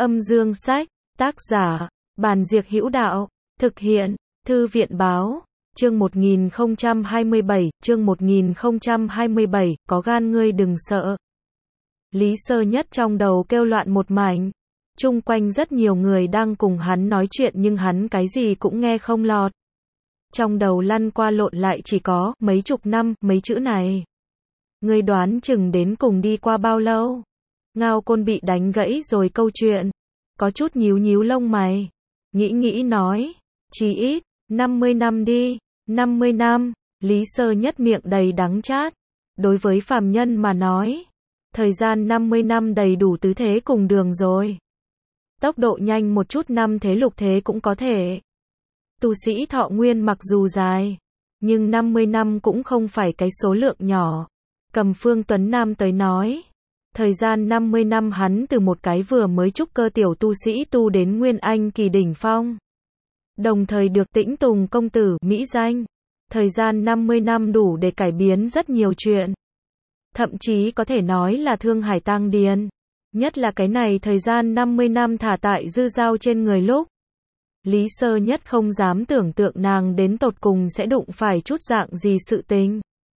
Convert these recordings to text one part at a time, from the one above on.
Âm dương sách, tác giả, Bàn Diệc Hữu Đạo, thực hiện, Thư viện báo, chương 1027, chương 1027, có gan ngươi đừng sợ. Lý Sơ Nhất trong đầu kêu loạn một mảnh, chung quanh rất nhiều người đang cùng hắn nói chuyện nhưng hắn cái gì cũng nghe không lọt. Trong đầu lăn qua lộn lại chỉ có mấy chục năm, mấy chữ này. Ngươi đoán chừng đến cùng đi qua bao lâu? Ngao Côn bị đánh gãy rồi câu chuyện, có chút nhíu nhíu lông mày, nghĩ nói, chí ít 50 năm đi. 50 năm, Lý Sơ Nhất miệng đầy đắng chát. Đối với phàm nhân mà nói, thời gian 50 năm đầy đủ tứ thế cùng đường rồi. Tốc độ nhanh một chút năm thế lục thế cũng có thể. Tu sĩ thọ nguyên mặc dù dài, nhưng 50 năm cũng không phải cái số lượng nhỏ. Cầm Phương Tuấn Nam tới nói, thời gian 50 năm hắn từ một cái vừa mới trúc cơ tiểu tu sĩ tu đến Nguyên Anh kỳ đỉnh phong. Đồng thời được Tĩnh Tùng công tử mỹ danh. Thời gian 50 năm đủ để cải biến rất nhiều chuyện. Thậm chí có thể nói là thương hải tang điền. Nhất là cái này thời gian 50 năm thả tại Dư Giao trên người lúc. Lý Sơ Nhất không dám tưởng tượng nàng đến tột cùng sẽ đụng phải chút dạng gì sự tình.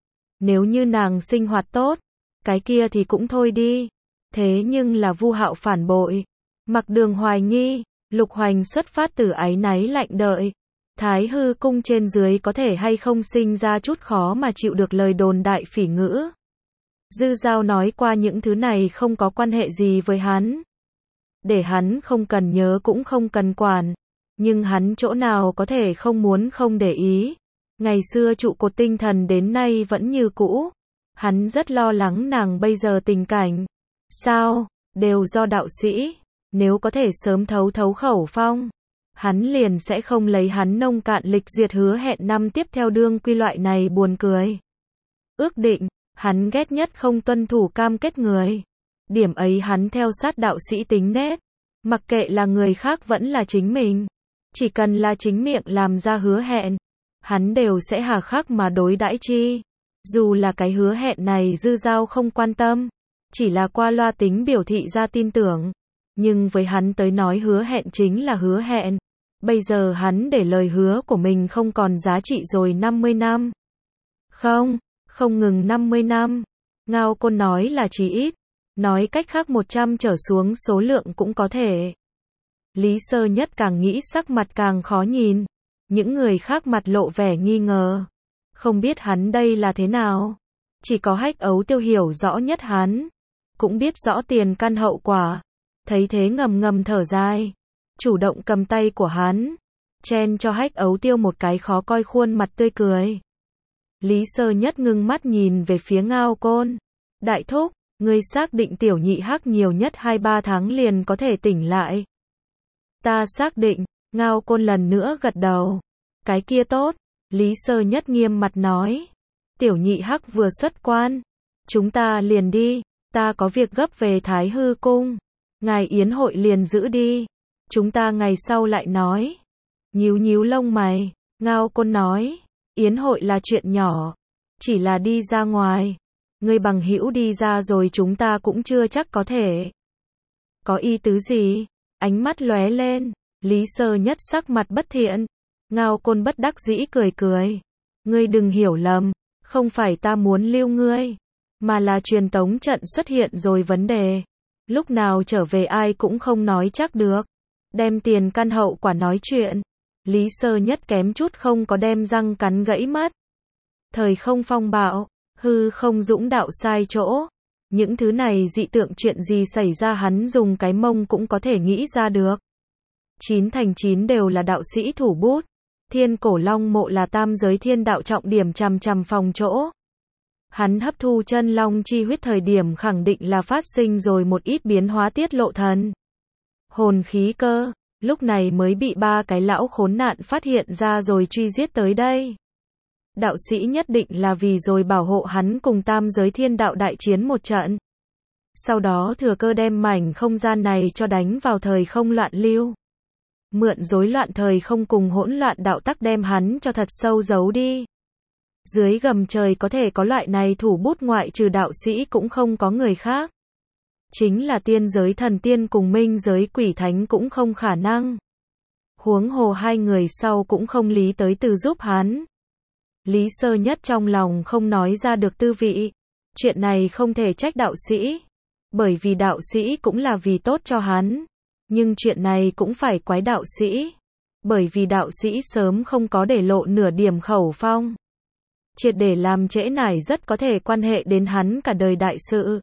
Nếu như nàng sinh hoạt tốt, cái kia thì cũng thôi đi. Thế nhưng là Vu Hạo phản bội, Mặc Đường hoài nghi, Lục Hoành xuất phát từ áy náy lạnh đợi. Thái Hư cung trên dưới có thể hay không sinh ra chút khó mà chịu được lời đồn đại phỉ ngữ. Dư Giao nói qua những thứ này không có quan hệ gì với hắn. Để hắn không cần nhớ cũng không cần quản. Nhưng hắn chỗ nào có thể không muốn không để ý. Ngày xưa trụ cột tinh thần đến nay vẫn như cũ. Hắn rất lo lắng nàng bây giờ tình cảnh. Sao? Đều do đạo sĩ. Nếu có thể sớm thấu khẩu phong, hắn liền sẽ không lấy hắn nông cạn lịch duyệt hứa hẹn năm tiếp theo đương quy loại này buồn cười. Ước định, hắn ghét nhất không tuân thủ cam kết người. Điểm ấy hắn theo sát đạo sĩ tính nết. Mặc kệ là người khác vẫn là chính mình. Chỉ cần là chính miệng làm ra hứa hẹn, hắn đều sẽ hà khắc mà đối đãi chi. Dù là cái hứa hẹn này Dư Giao không quan tâm, chỉ là qua loa tính biểu thị ra tin tưởng. Nhưng với hắn tới nói hứa hẹn chính là hứa hẹn. Bây giờ hắn để lời hứa của mình không còn giá trị rồi 50 năm. Không ngừng 50 năm. Ngao Côn nói là chí ít. Nói cách khác 100 trở xuống số lượng cũng có thể. Lý Sơ Nhất càng nghĩ sắc mặt càng khó nhìn. Những người khác mặt lộ vẻ nghi ngờ. Không biết hắn đây là thế nào. Chỉ có Hách Ấu Tiêu hiểu rõ nhất hắn. Cũng biết rõ tiền căn hậu quả. Thấy thế ngầm thở dài. Chủ động cầm tay của hắn. Chen cho Hách Ấu Tiêu một cái khó coi khuôn mặt tươi cười. Lý Sơ Nhất ngưng mắt nhìn về phía Ngao Côn. Đại thúc, ngươi xác định tiểu nhị Hắc nhiều nhất 2-3 tháng liền có thể tỉnh lại. Ta xác định. Ngao Côn lần nữa gật đầu. Cái kia tốt. Lý Sơ Nhất nghiêm mặt nói. Tiểu nhị Hắc vừa xuất quan. Chúng ta liền đi. Ta có việc gấp về Thái Hư cung. Ngài yến hội liền giữ đi. Chúng ta ngày sau lại nói. Nhíu lông mày. Ngao Côn nói. Yến hội là chuyện nhỏ. Chỉ là đi ra ngoài. Ngươi bằng hữu đi ra rồi chúng ta cũng chưa chắc có thể. Có ý tứ gì? Ánh mắt lóe lên. Lý Sơ Nhất sắc mặt bất thiện. Ngao Côn bất đắc dĩ cười. Ngươi đừng hiểu lầm. Không phải ta muốn lưu ngươi. Mà là truyền tống trận xuất hiện rồi vấn đề. Lúc nào trở về ai cũng không nói chắc được. Đem tiền căn hậu quả nói chuyện. Lý Sơ Nhất kém chút không có đem răng cắn gãy mất. Thời không phong bạo, hư không dũng đạo sai chỗ. Những thứ này dị tượng chuyện gì xảy ra hắn dùng cái mông cũng có thể nghĩ ra được. 9 thành 9 đều là đạo sĩ thủ bút. Thiên Cổ Long mộ là tam giới thiên đạo trọng điểm chằm phòng chỗ. Hắn hấp thu chân long chi huyết thời điểm khẳng định là phát sinh rồi một ít biến hóa tiết lộ thần. Hồn khí cơ, lúc này mới bị 3 cái lão khốn nạn phát hiện ra rồi truy giết tới đây. Đạo sĩ nhất định là vì rồi bảo hộ hắn cùng tam giới thiên đạo đại chiến một trận. Sau đó thừa cơ đem mảnh không gian này cho đánh vào thời không loạn lưu. Mượn rối loạn thời không cùng hỗn loạn đạo tắc đem hắn cho thật sâu giấu đi. Dưới gầm trời có thể có loại này thủ bút ngoại trừ đạo sĩ cũng không có người khác. chính là tiên giới thần tiên cùng minh giới quỷ thánh cũng không khả năng. Huống hồ hai người sau cũng không lý tới từ giúp hắn. Lý Sơ Nhất trong lòng không nói ra được tư vị. Chuyện này không thể trách đạo sĩ. Bởi vì đạo sĩ cũng là vì tốt cho hắn. Nhưng chuyện này cũng phải quái đạo sĩ. Bởi vì đạo sĩ sớm không có để lộ nửa điểm khẩu phong. Triệt để làm trễ nải rất có thể quan hệ đến hắn cả đời đại sự.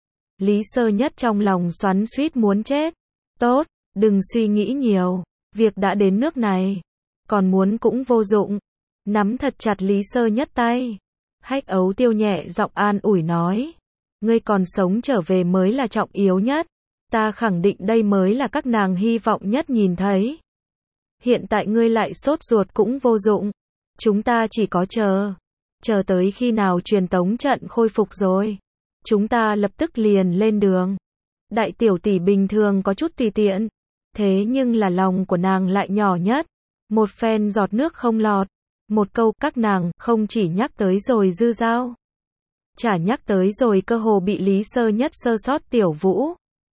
Lý Sơ Nhất trong lòng xoắn xuýt muốn chết. Tốt, đừng suy nghĩ nhiều. Việc đã đến nước này. Còn muốn cũng vô dụng. Nắm thật chặt Lý Sơ Nhất tay. Hách Ấu Tiêu nhẹ giọng an ủi nói. Ngươi còn sống trở về mới là trọng yếu nhất. Ta khẳng định đây mới là các nàng hy vọng nhất nhìn thấy. Hiện tại ngươi lại sốt ruột cũng vô dụng. Chúng ta chỉ có chờ. Chờ tới khi nào truyền tống trận khôi phục rồi. Chúng ta lập tức liền lên đường. Đại tiểu tỷ bình thường có chút tùy tiện. Thế nhưng là lòng của nàng lại nhỏ nhất. Một phen giọt nước không lọt. Một câu các nàng không chỉ nhắc tới rồi Dư Giao. Chả nhắc tới rồi cơ hồ bị Lý Sơ Nhất sơ sót Tiểu Vũ.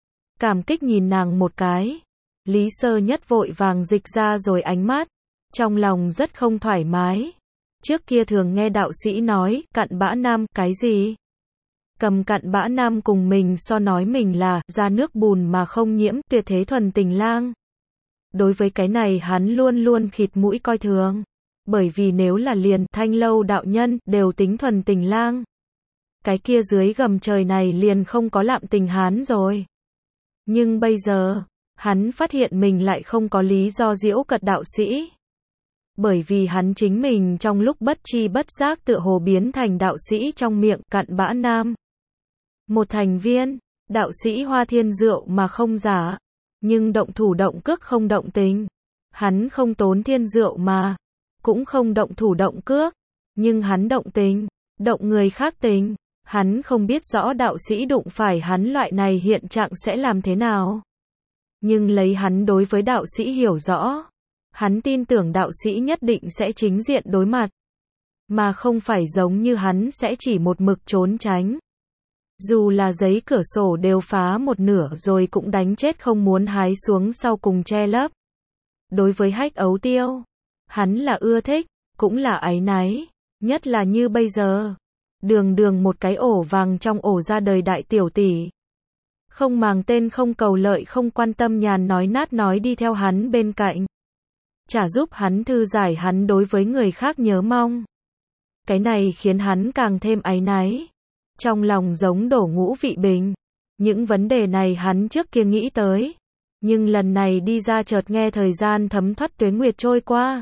Cảm kích nhìn nàng một cái. Lý Sơ Nhất vội vàng dịch ra rồi ánh mắt. Trong lòng rất không thoải mái. Trước kia thường nghe đạo sĩ nói, cặn bã nam, cái gì? Cầm cặn bã nam cùng mình so nói mình là, ra nước bùn mà không nhiễm, tuyệt thế thuần tình lang. Đối với cái này hắn luôn luôn khịt mũi coi thường. Bởi vì nếu là liền, Thanh Lâu đạo nhân, đều tính thuần tình lang. Cái kia dưới gầm trời này liền không có lạm tình hắn rồi. Nhưng bây giờ, hắn phát hiện mình lại không có lý do giễu cợt đạo sĩ. Bởi vì hắn chính mình trong lúc bất chi bất giác tựa hồ biến thành đạo sĩ trong miệng cặn bã nam. Một thành viên, đạo sĩ Hoa Thiên Diệu mà không giả, nhưng động thủ động cước không động tình. Hắn không tốn thiên diệu mà, cũng không động thủ động cước, nhưng hắn động tình, động người khác tình. Hắn không biết rõ đạo sĩ đụng phải hắn loại này hiện trạng sẽ làm thế nào. Nhưng lấy hắn đối với đạo sĩ hiểu rõ, hắn tin tưởng đạo sĩ nhất định sẽ chính diện đối mặt, mà không phải giống như hắn sẽ chỉ một mực trốn tránh. Dù là giấy cửa sổ đều phá một nửa rồi cũng đánh chết không muốn hái xuống sau cùng che lấp. Đối với Hách Ấu Tiêu, hắn là ưa thích, cũng là áy náy, nhất là như bây giờ. Đường đường một cái ổ vàng trong ổ ra đời đại tiểu tỷ. Không màng tên không cầu lợi không quan tâm nhàn nói nát nói đi theo hắn bên cạnh. Chả giúp hắn thư giải hắn đối với người khác nhớ mong. Cái này khiến hắn càng thêm áy náy. Trong lòng giống đổ ngũ vị bình. Những vấn đề này hắn trước kia nghĩ tới. Nhưng lần này đi ra chợt nghe thời gian thấm thoát tuế nguyệt trôi qua.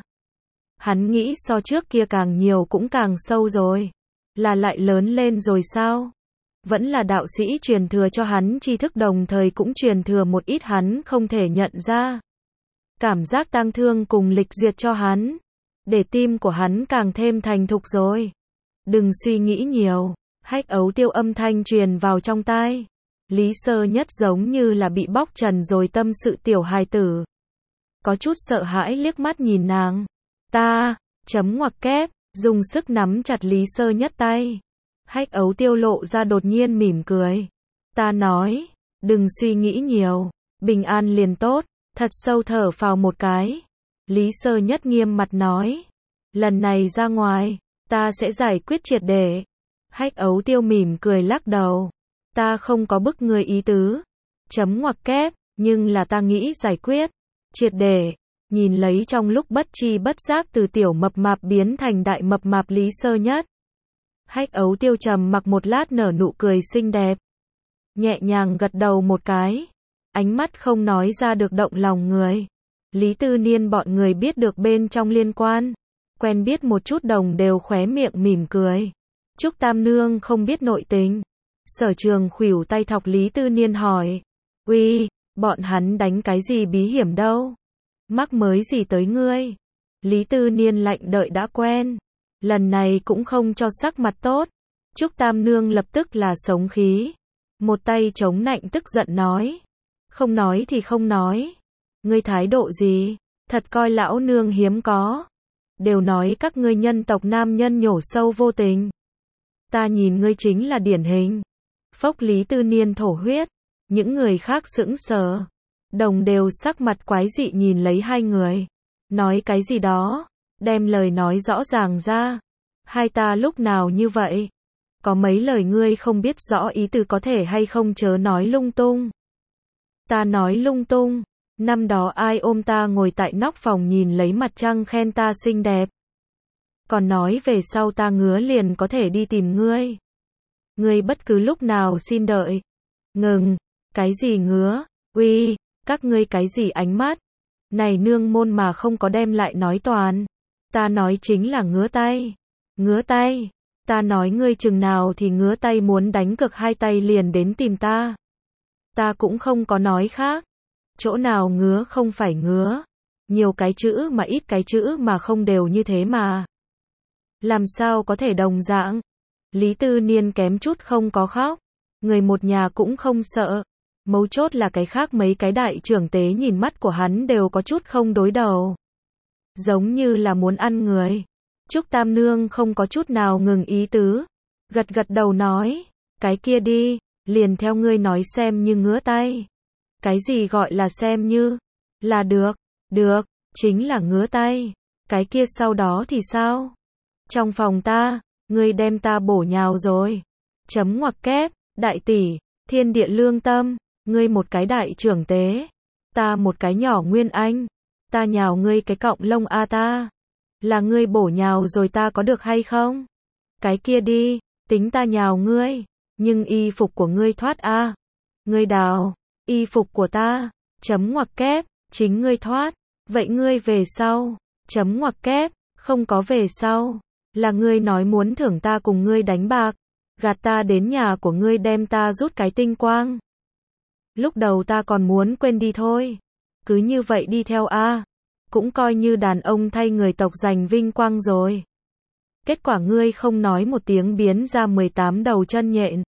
Hắn nghĩ so trước kia càng nhiều cũng càng sâu rồi. Là lại lớn lên rồi sao? Vẫn là đạo sĩ truyền thừa cho hắn tri thức đồng thời cũng truyền thừa một ít hắn không thể nhận ra. Cảm giác tang thương cùng lịch duyệt cho hắn. Để tim của hắn càng thêm thành thục rồi. Đừng suy nghĩ nhiều. Hách Ấu Tiêu âm thanh truyền vào trong tai. Lý Sơ Nhất giống như là bị bóc trần rồi tâm sự tiểu hài tử. Có chút sợ hãi liếc mắt nhìn nàng. Ta, chấm ngoặc kép, dùng sức nắm chặt Lý Sơ Nhất tay. Hách Ấu Tiêu lộ ra đột nhiên mỉm cười. Ta nói, đừng suy nghĩ nhiều, bình an liền tốt, thật sâu thở phào một cái. Lý Sơ Nhất nghiêm mặt nói. Lần này ra ngoài, ta sẽ giải quyết triệt để. Hách Ấu Tiêu mỉm cười lắc đầu. Ta không có bức người ý tứ. Chấm ngoặc kép, nhưng là ta nghĩ giải quyết. Triệt để. Nhìn lấy trong lúc bất chi bất giác từ tiểu mập mạp biến thành đại mập mạp Lý Sơ Nhất. Hách Ấu Tiêu trầm mặc một lát nở nụ cười xinh đẹp. Nhẹ nhàng gật đầu một cái. Ánh mắt không nói ra được động lòng người. Lý Tư Niên bọn người biết được bên trong liên quan. Quen biết một chút đồng đều khóe miệng mỉm cười. Trúc Tam Nương không biết nội tình. Sở Trường khuỷu tay thọc Lý Tư Niên hỏi. Uy, bọn hắn đánh cái gì bí hiểm đâu? Mắc mới gì tới ngươi? Lý Tư Niên lạnh đợi đã quen. Lần này cũng không cho sắc mặt tốt. Trúc Tam Nương lập tức là sống khí. Một tay chống nạnh tức giận nói. Không nói thì không nói. Ngươi thái độ gì? Thật coi lão nương hiếm có. Đều nói các ngươi nhân tộc nam nhân nhổ sâu vô tình. Ta nhìn ngươi chính là điển hình. Phốc Lý Tư Niên thổ huyết. Những người khác sững sờ. Đồng đều sắc mặt quái dị nhìn lấy hai người. Nói cái gì đó. Đem lời nói rõ ràng ra. Hai ta lúc nào như vậy? Có mấy lời ngươi không biết rõ ý từ có thể hay không chớ nói lung tung. Ta nói lung tung. Năm đó ai ôm ta ngồi tại nóc phòng nhìn lấy mặt trăng khen ta xinh đẹp. Còn nói về sau ta ngứa liền có thể đi tìm ngươi. Ngươi bất cứ lúc nào xin đợi. Ngừng. Cái gì ngứa? Uy, các ngươi cái gì ánh mắt? Này nương môn mà không có đem lại nói toàn. Ta nói chính là ngứa tay. Ngứa tay. Ta nói ngươi chừng nào thì ngứa tay muốn đánh cực hai tay liền đến tìm ta. Ta cũng không có nói khác. Chỗ nào ngứa không phải ngứa. Nhiều cái chữ mà ít cái chữ mà không đều như thế mà. Làm sao có thể đồng dạng. Lý Tư Niên kém chút không có khóc. Người một nhà cũng không sợ. Mấu chốt là cái khác mấy cái đại trưởng tế nhìn mắt của hắn đều có chút không đối đầu. Giống như là muốn ăn người. Trúc Tam Nương không có chút nào ngừng ý tứ. Gật gật đầu nói. Cái kia đi, liền theo ngươi nói xem như ngứa tay. Cái gì gọi là xem như? Là được, chính là ngứa tay. Cái kia sau đó thì sao? Trong phòng ta, ngươi đem ta bổ nhào rồi. Chấm ngoặc kép, đại tỷ, thiên địa lương tâm, ngươi một cái đại trưởng tế. Ta một cái nhỏ nguyên anh. Ta nhào ngươi cái cọng lông a ta. Là ngươi bổ nhào rồi ta có được hay không? Cái kia đi, tính ta nhào ngươi. Nhưng y phục của ngươi thoát a. Ngươi đào, y phục của ta. Chấm ngoặc kép, chính ngươi thoát. Vậy ngươi về sau. Chấm ngoặc kép, không có về sau. Là ngươi nói muốn thưởng ta cùng ngươi đánh bạc. Gạt ta đến nhà của ngươi đem ta rút cái tinh quang. Lúc đầu ta còn muốn quên đi thôi. Cứ như vậy đi theo a. Cũng coi như đàn ông thay người tộc giành vinh quang rồi. Kết quả ngươi không nói một tiếng biến ra 18 đầu chân nhện.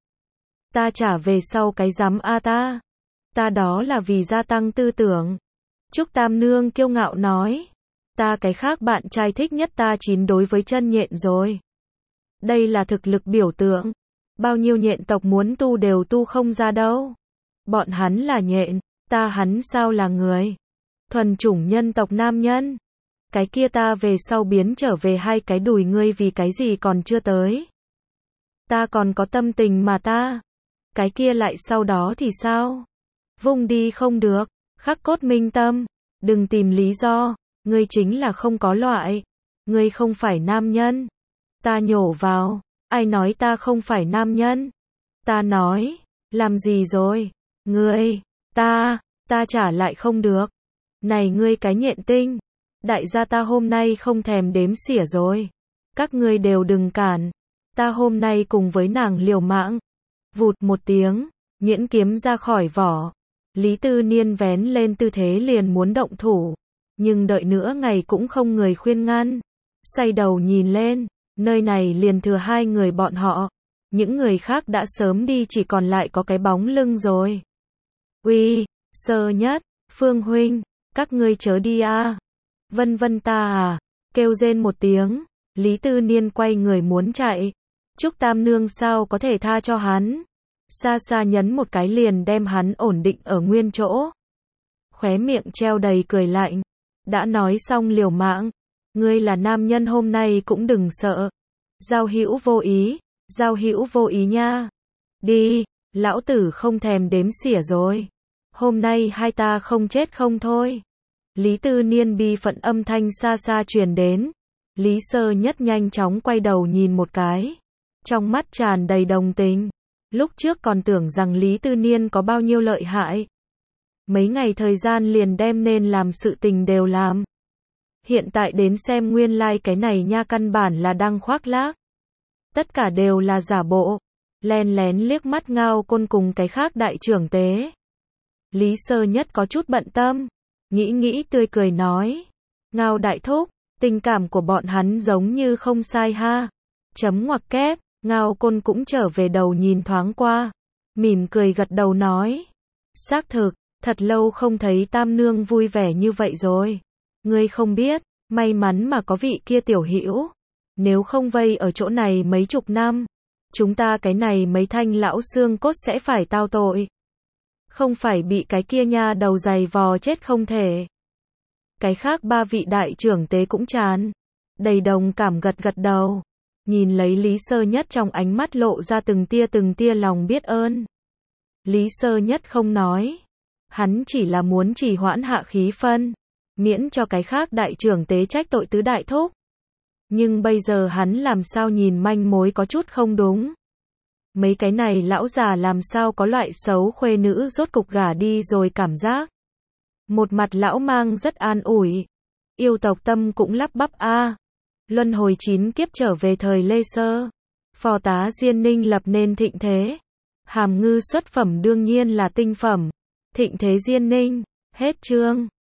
Ta trả về sau cái rắm a ta. Ta đó là vì gia tăng tư tưởng. Trúc Tam Nương kiêu ngạo nói. Ta cái khác bạn trai thích nhất ta chín đối với chân nhện rồi. Đây là thực lực biểu tượng. Bao nhiêu nhện tộc muốn tu đều tu không ra đâu. Bọn hắn là nhện, ta hắn sao là người. Thuần chủng nhân tộc nam nhân. Cái kia ta về sau biến trở về hai cái đùi ngươi vì cái gì còn chưa tới. Ta còn có tâm tình mà ta. Cái kia lại sau đó thì sao? Vung đi không được, khắc cốt minh tâm. Đừng tìm lý do, ngươi chính là không có loại. Ngươi không phải nam nhân. Ta nhổ vào, ai nói ta không phải nam nhân? Ta nói, làm gì rồi? Ngươi, ta trả lại không được. Này ngươi cái nhện tinh, đại gia ta hôm nay không thèm đếm xỉa rồi. Các ngươi đều đừng cản, ta hôm nay cùng với nàng liều mạng. Vụt một tiếng, nhuyễn kiếm ra khỏi vỏ. Lý Tư Niên vén lên tư thế liền muốn động thủ, nhưng đợi nữa ngày cũng không người khuyên ngăn. Xoay đầu nhìn lên, nơi này liền thừa hai người bọn họ. Những người khác đã sớm đi chỉ còn lại có cái bóng lưng rồi. Uy, Sơ Nhất, Phương huynh, các ngươi chớ đi a. Vân Vân ta à, kêu rên một tiếng, Lý Tư Niên quay người muốn chạy. Trúc Tam Nương sao có thể tha cho hắn. Xa xa nhấn một cái liền đem hắn ổn định ở nguyên chỗ. Khóe miệng treo đầy cười lạnh. Đã nói xong liều mạng. Ngươi là nam nhân hôm nay cũng đừng sợ. Giao hữu vô ý nha. Đi, lão tử không thèm đếm xỉa rồi. Hôm nay hai ta không chết không thôi. Lý Tư Niên bi phận âm thanh xa xa truyền đến. Lý Sơ Nhất nhanh chóng quay đầu nhìn một cái. Trong mắt tràn đầy đồng tình. Lúc trước còn tưởng rằng Lý Tư Niên có bao nhiêu lợi hại. Mấy ngày thời gian liền đem nên làm sự tình đều làm. Hiện tại đến xem nguyên lai cái này nha căn bản là đang khoác lác. Tất cả đều là giả bộ. Len lén liếc mắt Ngao Côn cùng cái khác đại trưởng tế. Lý Sơ Nhất có chút bận tâm. Nghĩ tươi cười nói. Ngao đại thúc, tình cảm của bọn hắn giống như không sai ha. Chấm ngoặc kép, Ngao Côn cũng trở về đầu nhìn thoáng qua. Mỉm cười gật đầu nói. Xác thực, thật lâu không thấy Tam Nương vui vẻ như vậy rồi. Ngươi không biết, may mắn mà có vị kia tiểu hữu. Nếu không vây ở chỗ này mấy chục năm, chúng ta cái này mấy thanh lão xương cốt sẽ phải tao tội. Không phải bị cái kia nha đầu giày vò chết không thể. Cái khác ba vị đại trưởng tế cũng chán. Đầy đồng cảm gật gật đầu. Nhìn lấy Lý Sơ Nhất trong ánh mắt lộ ra từng tia lòng biết ơn. Lý Sơ Nhất không nói. Hắn chỉ là muốn trì hoãn hạ khí phân. Miễn cho cái khác đại trưởng tế trách tội tứ đại thúc. Nhưng bây giờ hắn làm sao nhìn manh mối có chút không đúng. Mấy cái này lão già làm sao có loại xấu khuê nữ rốt cục gả đi rồi cảm giác. Một mặt lão mang rất an ủi. Yêu tộc tâm cũng lắp bắp a. Luân hồi 9 kiếp trở về thời Lê Sơ. Phò tá Diên Ninh lập nên thịnh thế. Hàm ngư xuất phẩm đương nhiên là tinh phẩm. Thịnh thế Diên Ninh. Hết chương.